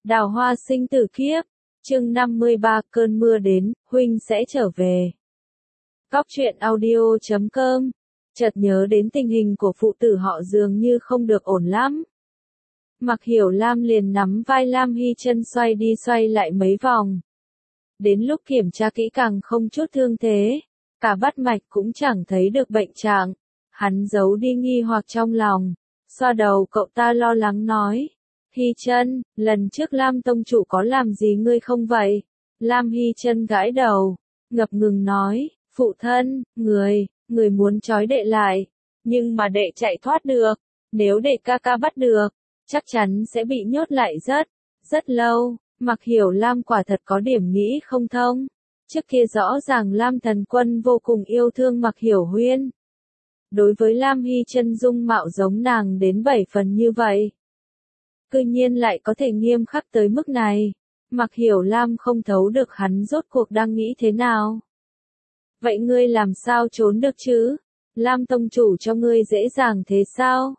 Đào hoa sinh tử kiếp, chương 53 cơn mưa đến, huynh sẽ trở về. Cóc truyện audio.com, chợt nhớ đến tình hình của phụ tử họ dường như không được ổn lắm. Mặc Hiểu Lam liền nắm vai Lam Hy Chân xoay đi xoay lại mấy vòng. Đến lúc kiểm tra kỹ càng không chút thương thế, cả bắt mạch cũng chẳng thấy được bệnh trạng. Hắn giấu đi nghi hoặc trong lòng, xoa đầu cậu ta lo lắng nói. Hy Chân, lần trước Lam tông chủ có làm gì ngươi không vậy? Lam Hy Chân gãi đầu, ngập ngừng nói, phụ thân, người muốn trói đệ lại, nhưng mà đệ chạy thoát được, nếu đệ ca ca bắt được, chắc chắn sẽ bị nhốt lại rất lâu. Mặc Hiểu Lam quả thật có điểm nghĩ không thông, trước kia rõ ràng Lam Thần Quân vô cùng yêu thương Mặc Hiểu Huyên. Đối với Lam Hy Chân dung mạo giống nàng đến 7 phần như vậy, cư nhiên lại có thể nghiêm khắc tới mức này. Mặc Hiểu Lam không thấu được hắn rốt cuộc đang nghĩ thế nào. Vậy ngươi làm sao trốn được chứ? Lam tông chủ cho ngươi dễ dàng thế sao?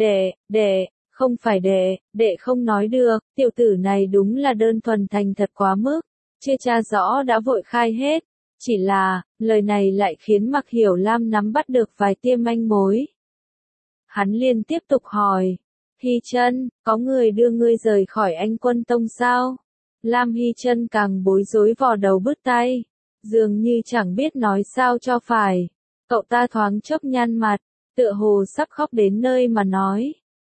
Đệ, không phải đệ không nói được, tiểu tử này đúng là đơn thuần thành thật quá mức, chưa tra rõ đã vội khai hết. Chỉ là, lời này lại khiến Mặc Hiểu Lam nắm bắt được vài tia manh mối. Hắn liền tiếp tục hỏi. Hy Chân, có người đưa ngươi rời khỏi Anh Quân Tông sao? Lam Hy Chân càng bối rối vò đầu bứt tay, dường như chẳng biết nói sao cho phải. Cậu ta thoáng chốc nhăn mặt, tựa hồ sắp khóc đến nơi mà nói.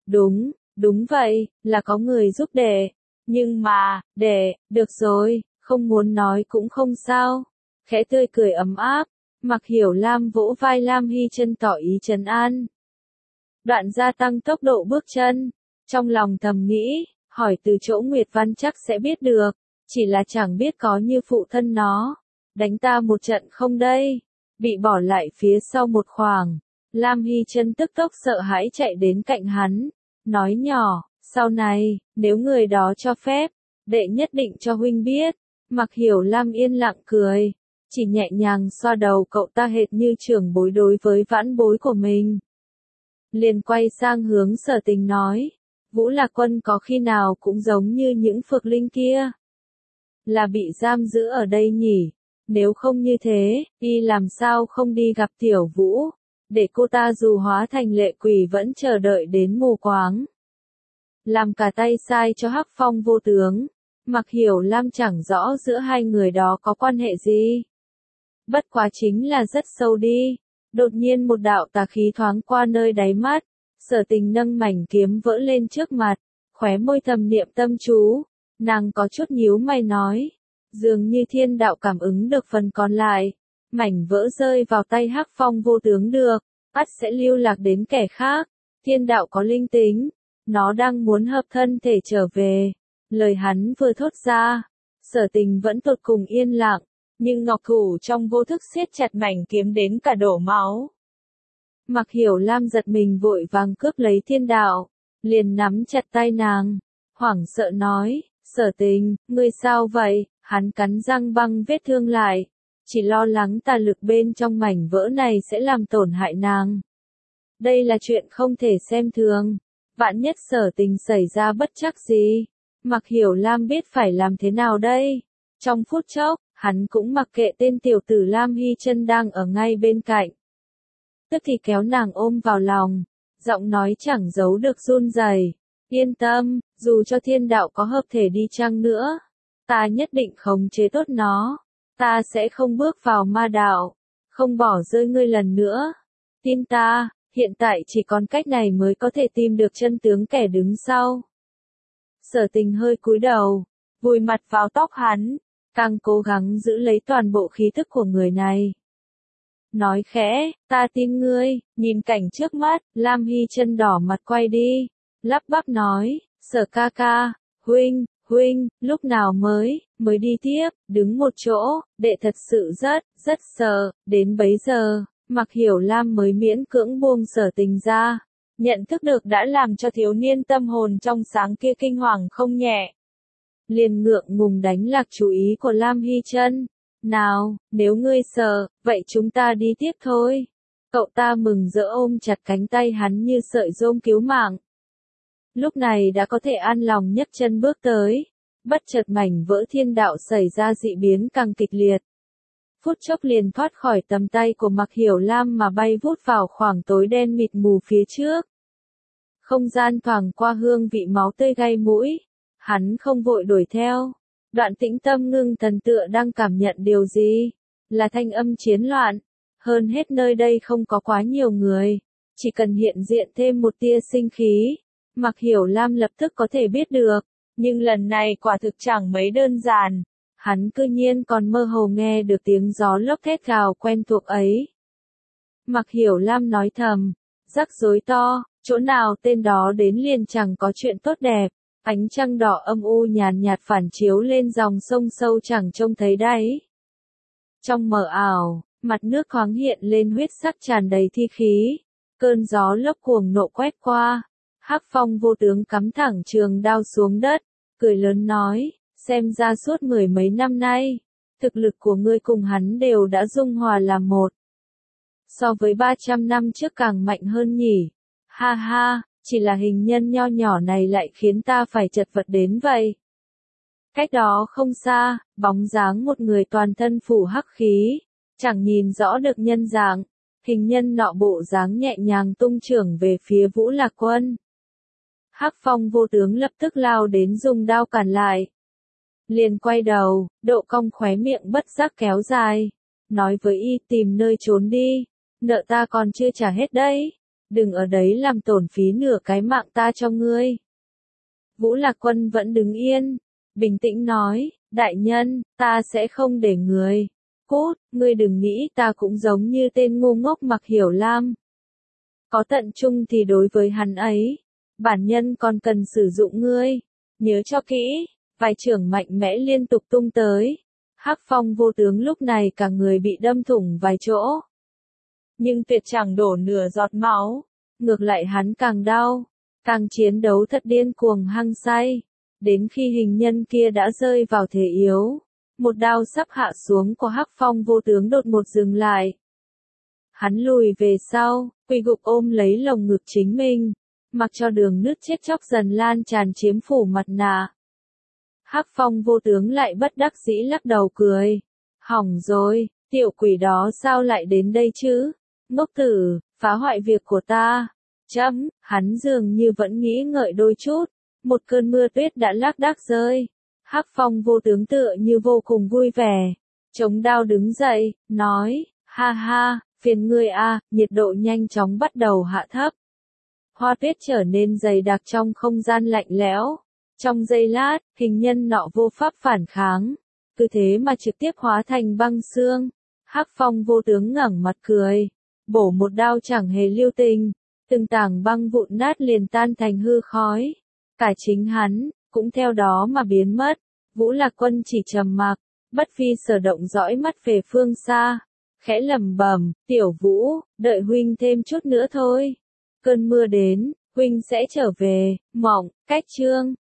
Đúng vậy, là có người giúp đệ. Nhưng mà, được rồi, không muốn nói cũng không sao. Khẽ tươi cười ấm áp, Mặc Hiểu Lam vỗ vai Lam Hy Chân tỏ ý trấn an. Đoạn gia tăng tốc độ bước chân, trong lòng thầm nghĩ, hỏi từ chỗ Nguyệt Văn chắc sẽ biết được, chỉ là chẳng biết có như phụ thân nó, đánh ta một trận không đây, bị bỏ lại phía sau một khoảng. Lam Hy Chân tức tốc sợ hãi chạy đến cạnh hắn, nói nhỏ, sau này, nếu người đó cho phép, đệ nhất định cho huynh biết. Mặc Hiểu Lam yên lặng cười, chỉ nhẹ nhàng xoa đầu cậu ta hệt như trưởng bối đối với vãn bối của mình. Liền quay sang hướng Sở Tình nói, Vũ Lạc Quân có khi nào cũng giống như những phược linh kia, là bị giam giữ ở đây nhỉ? Nếu không như thế, y làm sao không đi gặp Tiểu Vũ, để cô ta dù hóa thành lệ quỷ vẫn chờ đợi đến mù quáng, làm cả tay sai cho Hắc Phong vô tướng. Mặc Hiểu Lam chẳng rõ giữa hai người đó có quan hệ gì, bất quá chính là rất sâu đi. Đột nhiên một đạo tà khí thoáng qua nơi đáy mắt, Sở Tình nâng mảnh kiếm vỡ lên trước mặt, khóe môi thầm niệm tâm chú, nàng có chút nhíu mày nói, dường như thiên đạo cảm ứng được phần còn lại, mảnh vỡ rơi vào tay Hắc Phong vô tướng được, ắt sẽ lưu lạc đến kẻ khác, thiên đạo có linh tính, nó đang muốn hợp thân thể trở về. Lời hắn vừa thốt ra, Sở Tình vẫn tột cùng yên lặng, nhưng ngọc thủ trong vô thức siết chặt mảnh kiếm đến cả đổ máu. Mặc Hiểu Lam giật mình vội vàng cướp lấy thiên đạo, liền nắm chặt tay nàng, hoảng sợ nói, Sở Tình, ngươi sao vậy? Hắn cắn răng băng vết thương lại, chỉ lo lắng tà lực bên trong mảnh vỡ này sẽ làm tổn hại nàng. Đây là chuyện không thể xem thường, vạn nhất Sở Tình xảy ra bất trắc gì, Mặc Hiểu Lam biết phải làm thế nào đây? Trong phút chốc, hắn cũng mặc kệ tên tiểu tử Lam Hy Chân đang ở ngay bên cạnh. Tức thì kéo nàng ôm vào lòng, giọng nói chẳng giấu được run rẩy. Yên tâm, dù cho thiên đạo có hợp thể đi chăng nữa, ta nhất định khống chế tốt nó. Ta sẽ không bước vào ma đạo, không bỏ rơi ngươi lần nữa. Tin ta, hiện tại chỉ còn cách này mới có thể tìm được chân tướng kẻ đứng sau. Sở Tình hơi cúi đầu, vùi mặt vào tóc hắn, càng cố gắng giữ lấy toàn bộ khí thức của người này. Nói khẽ, ta tin ngươi. Nhìn cảnh trước mắt, Lam Hy Chân đỏ mặt quay đi, lắp bắp nói, Sở ca ca, huynh, lúc nào mới đi tiếp, đứng một chỗ, đệ thật sự rất sợ. Đến bấy giờ, Mặc Hiểu Lam mới miễn cưỡng buông Sở Tình ra, nhận thức được đã làm cho thiếu niên tâm hồn trong sáng kia kinh hoàng không nhẹ. Liền ngượng ngùng đánh lạc chú ý của Lam Hy Chân. Nào, nếu ngươi sợ, vậy chúng ta đi tiếp thôi. Cậu ta mừng rỡ ôm chặt cánh tay hắn như sợi rôm cứu mạng. Lúc này đã có thể an lòng nhấc chân bước tới. Bất chợt mảnh vỡ thiên đạo xảy ra dị biến càng kịch liệt. Phút chốc liền thoát khỏi tầm tay của Mạc Hiểu Lam mà bay vút vào khoảng tối đen mịt mù phía trước. Không gian thoảng qua hương vị máu tươi gây mũi. Hắn không vội đuổi theo. Đoạn Tĩnh Tâm ngưng thần tựa đang cảm nhận điều gì. Là thanh âm chiến loạn. Hơn hết nơi đây không có quá nhiều người. Chỉ cần hiện diện thêm một tia sinh khí. Mạc Hiểu Lam lập tức có thể biết được. Nhưng lần này quả thực chẳng mấy đơn giản. Hắn cư nhiên còn mơ hồ nghe được tiếng gió lốc thét gào quen thuộc ấy. Mạc Hiểu Lam nói thầm. Rắc rối to, chỗ nào tên đó đến liền chẳng có chuyện tốt đẹp. Ánh trăng đỏ âm u nhàn nhạt phản chiếu lên dòng sông sâu chẳng trông thấy đáy. Trong mờ ảo, mặt nước thoáng hiện lên huyết sắc tràn đầy thi khí. Cơn gió lốc cuồng nộ quét qua. Hắc Phong vô tướng cắm thẳng trường đao xuống đất, cười lớn nói, xem ra suốt mười mấy năm nay, thực lực của ngươi cùng hắn đều đã dung hòa làm một. So với 300 năm trước càng mạnh hơn nhỉ. Ha ha, chỉ là hình nhân nho nhỏ này lại khiến ta phải chật vật đến vậy. Cách đó không xa, bóng dáng một người toàn thân phủ hắc khí, chẳng nhìn rõ được nhân dạng. Hình nhân nọ bộ dáng nhẹ nhàng tung chưởng về phía Vũ Lạc Quân. Hắc Phong vô tướng lập tức lao đến dùng đao cản lại. Liền quay đầu, độ cong khóe miệng bất giác kéo dài. Nói với y tìm nơi trốn đi, nợ ta còn chưa trả hết đấy. Đừng ở đấy làm tổn phí nửa cái mạng ta cho ngươi. Vũ Lạc Quân vẫn đứng yên, bình tĩnh nói, đại nhân, ta sẽ không để người. Cút, ngươi đừng nghĩ ta cũng giống như tên ngu ngốc Mạc Hiểu Lam. Có tận chung thì đối với hắn ấy, bản nhân còn cần sử dụng ngươi. Nhớ cho kỹ, vài chưởng mạnh mẽ liên tục tung tới. Hắc Phong vô tướng lúc này cả người bị đâm thủng vài chỗ. Nhưng tuyệt chẳng đổ nửa giọt máu. Ngược lại hắn càng đau, càng chiến đấu thật điên cuồng hăng say. Đến khi hình nhân kia đã rơi vào thế yếu. Một đao sắp hạ xuống của Hắc Phong vô tướng đột ngột dừng lại. Hắn lùi về sau, quỳ gục ôm lấy lồng ngực chính mình, mặc cho đường nứt chết chóc dần lan tràn chiếm phủ mặt nạ. Hắc Phong vô tướng lại bất đắc dĩ lắc đầu cười. Hỏng rồi, tiểu quỷ đó sao lại đến đây chứ? Ngốc tử, phá hoại việc của ta. Hắn dường như vẫn nghĩ ngợi đôi chút. Một cơn mưa tuyết đã lác đác rơi. Hắc Phong vô tướng tựa như vô cùng vui vẻ. Chống đao đứng dậy, nói, ha ha, phiền ngươi a. Nhiệt độ nhanh chóng bắt đầu hạ thấp. Hoa tuyết trở nên dày đặc trong không gian lạnh lẽo. Trong giây lát, hình nhân nọ vô pháp phản kháng. Cứ thế mà trực tiếp hóa thành băng xương. Hắc Phong vô tướng ngẩng mặt cười. Bổ một đao chẳng hề lưu tình. Từng tảng băng vụn nát liền tan thành hư khói. Cả chính hắn, cũng theo đó mà biến mất. Vũ Lạc Quân chỉ trầm mặc, bất phi sở động dõi mắt về phương xa. Khẽ lẩm bẩm, tiểu Vũ, đợi huynh thêm chút nữa thôi. Cơn mưa đến, huynh sẽ trở về. Mộng, cách chương.